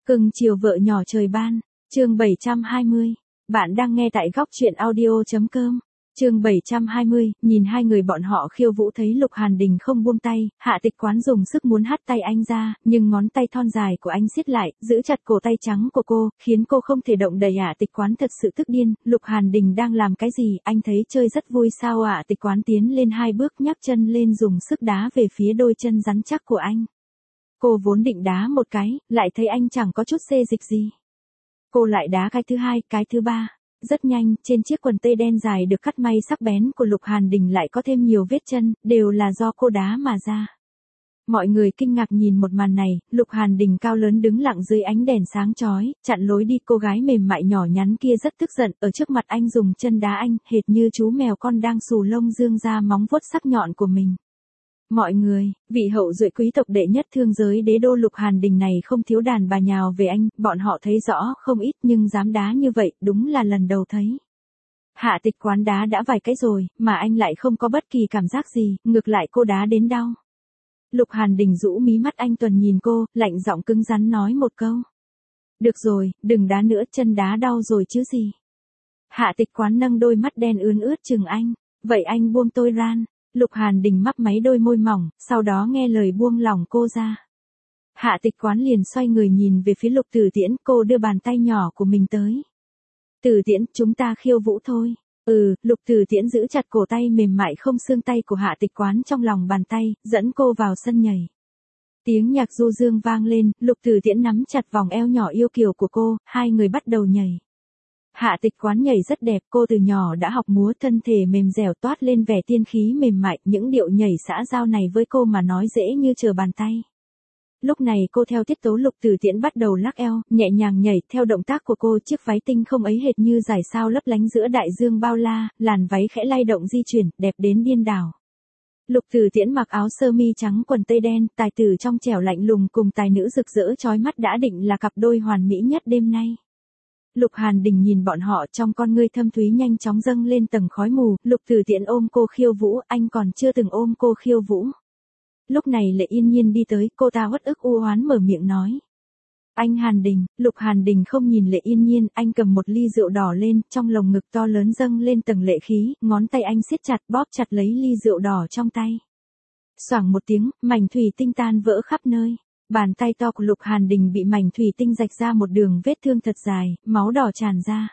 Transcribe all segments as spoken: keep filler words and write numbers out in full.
Cưng chiều vợ nhỏ trời ban, chương bảy trăm hai mươi. Bạn đang nghe tại góc truyện audio.com. Chương bảy trăm hai mươi, nhìn hai người bọn họ khiêu vũ thấy Lục Hàn Đình không buông tay, Hạ Tịch Quán dùng sức muốn hất tay anh ra, nhưng ngón tay thon dài của anh siết lại, giữ chặt cổ tay trắng của cô, khiến cô không thể động đậy. Hạ Tịch Quán thật sự tức điên, Lục Hàn Đình đang làm cái gì, anh thấy chơi rất vui sao? Hạ Tịch Quán tiến lên hai bước nhấc chân lên dùng sức đá về phía đôi chân rắn chắc của anh. Cô vốn định đá một cái, lại thấy anh chẳng có chút xê dịch gì. Cô lại đá cái thứ hai, cái thứ ba. Rất nhanh, trên chiếc quần tây đen dài được cắt may sắc bén của Lục Hàn Đình lại có thêm nhiều vết chân, đều là do cô đá mà ra. Mọi người kinh ngạc nhìn một màn này, Lục Hàn Đình cao lớn đứng lặng dưới ánh đèn sáng chói, chặn lối đi cô gái mềm mại nhỏ nhắn kia rất tức giận, ở trước mặt anh dùng chân đá anh, hệt như chú mèo con đang xù lông dương ra móng vuốt sắc nhọn của mình. Mọi người, vị hậu duệ quý tộc đệ nhất thương giới đế đô Lục Hàn Đình này không thiếu đàn bà nhào về anh, bọn họ thấy rõ không ít nhưng dám đá như vậy, đúng là lần đầu thấy. Hạ Tịch Quán đá đã vài cái rồi, mà anh lại không có bất kỳ cảm giác gì, ngược lại cô đá đến đau. Lục Hàn Đình rũ mí mắt anh tuần nhìn cô, lạnh giọng cứng rắn nói một câu. Được rồi, đừng đá nữa, chân đá đau rồi chứ gì. Hạ Tịch Quán nâng đôi mắt đen ươn ướt chừng anh, vậy anh buông tôi ra. Lục Hàn Đình mấp máy đôi môi mỏng, sau đó nghe lời buông lỏng cô ra. Hạ Tịch Quán liền xoay người nhìn về phía Lục Tử Tiễn, cô đưa bàn tay nhỏ của mình tới. Tử Tiễn, chúng ta khiêu vũ thôi. Ừ, Lục Tử Tiễn giữ chặt cổ tay mềm mại không xương tay của Hạ Tịch Quán trong lòng bàn tay, dẫn cô vào sân nhảy. Tiếng nhạc du dương vang lên, Lục Tử Tiễn nắm chặt vòng eo nhỏ yêu kiều của cô, hai người bắt đầu nhảy. Hạ Tịch Quán nhảy rất đẹp, cô từ nhỏ đã học múa, thân thể mềm dẻo toát lên vẻ tiên khí mềm mại, những điệu nhảy xã giao này với cô mà nói dễ như trở bàn tay. Lúc này cô theo tiết tấu Lục Tử Tiễn bắt đầu lắc eo, nhẹ nhàng nhảy, theo động tác của cô chiếc váy tinh không ấy hệt như dải sao lấp lánh giữa đại dương bao la, làn váy khẽ lay động di chuyển, đẹp đến điên đảo. Lục Tử Tiễn mặc áo sơ mi trắng quần tây đen, tài tử trong trẻo lạnh lùng cùng tài nữ rực rỡ chói mắt đã định là cặp đôi hoàn mỹ nhất đêm nay. Lục Hàn Đình nhìn bọn họ trong con ngươi thâm thúy nhanh chóng dâng lên tầng khói mù, Lục Tử Tiễn ôm cô khiêu vũ, anh còn chưa từng ôm cô khiêu vũ. Lúc này Lệ Yên Nhiên đi tới, cô ta uất ức u oán mở miệng nói. Anh Hàn Đình, Lục Hàn Đình không nhìn Lệ Yên Nhiên, anh cầm một ly rượu đỏ lên, trong lồng ngực to lớn dâng lên tầng lệ khí, ngón tay anh siết chặt bóp chặt lấy ly rượu đỏ trong tay. Xoảng một tiếng, mảnh thủy tinh tan vỡ khắp nơi. Bàn tay to của Lục Hàn Đình bị mảnh thủy tinh rạch ra một đường vết thương thật dài, máu đỏ tràn ra.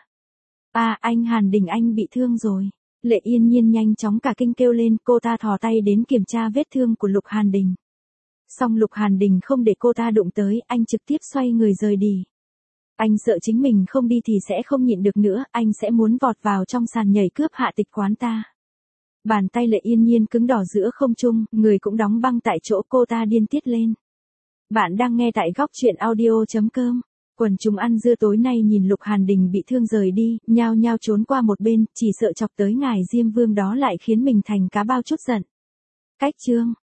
À, anh Hàn Đình anh bị thương rồi. Lệ Yên Nhiên nhanh chóng cả kinh kêu lên, cô ta thò tay đến kiểm tra vết thương của Lục Hàn Đình. Song Lục Hàn Đình không để cô ta đụng tới, anh trực tiếp xoay người rời đi. Anh sợ chính mình không đi thì sẽ không nhịn được nữa, anh sẽ muốn vọt vào trong sàn nhảy cướp Hạ Tịch Quán ta. Bàn tay Lệ Yên Nhiên cứng đỏ giữa không trung, người cũng đóng băng tại chỗ, cô ta điên tiết lên. Bạn đang nghe tại góc truyện audio.com. Quần chúng ăn dưa tối nay nhìn Lục Hàn Đình bị thương rời đi, nhao nhao trốn qua một bên, chỉ sợ chọc tới ngài Diêm Vương đó lại khiến mình thành cá bao chút giận. Cách chương